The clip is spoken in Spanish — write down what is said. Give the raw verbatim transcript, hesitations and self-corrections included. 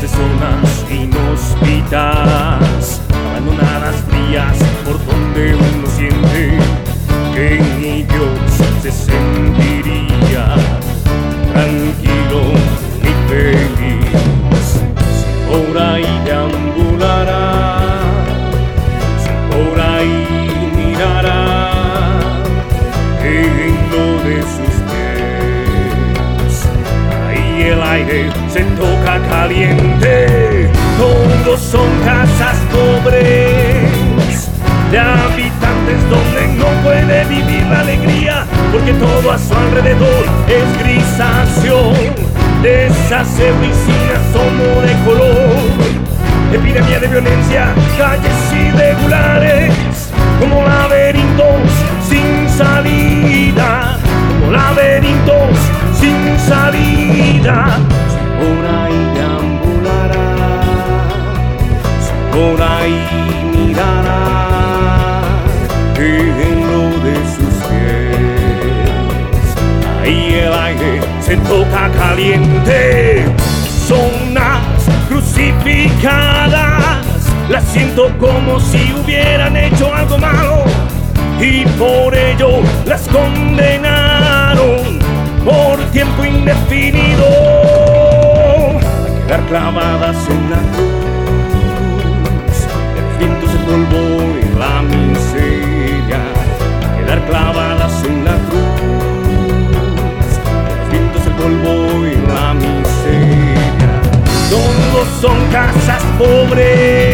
de zonas inhóspitas, abandonadas, frías, por donde uno siente que ni Dios se sentiría tranquilo ni feliz. Si por ahí deambulará, si por ahí mirará, en lo de sus pies, ahí el aire se toca caliente. Todos son casas pobres de habitantes donde no puede vivir la alegría, porque todo a su alrededor es grisáceo, desaseo y sin asomo de color. Epidemia de violencia, calles irregulares, como laberintos sin salida, como laberintos sin salida. Si por ahí deambulará, si por ahí mirará, en lo de sus pies, ahí el aire se toca caliente. Zonas crucificadas, las siento como si hubieran hecho algo malo, y por ello las condenaron por tiempo indefinido a quedar clavadas en la cruz. El viento se polvo y la miseria, a quedar clavadas en la cruz. El viento se polvo y la miseria. Todos son casas pobres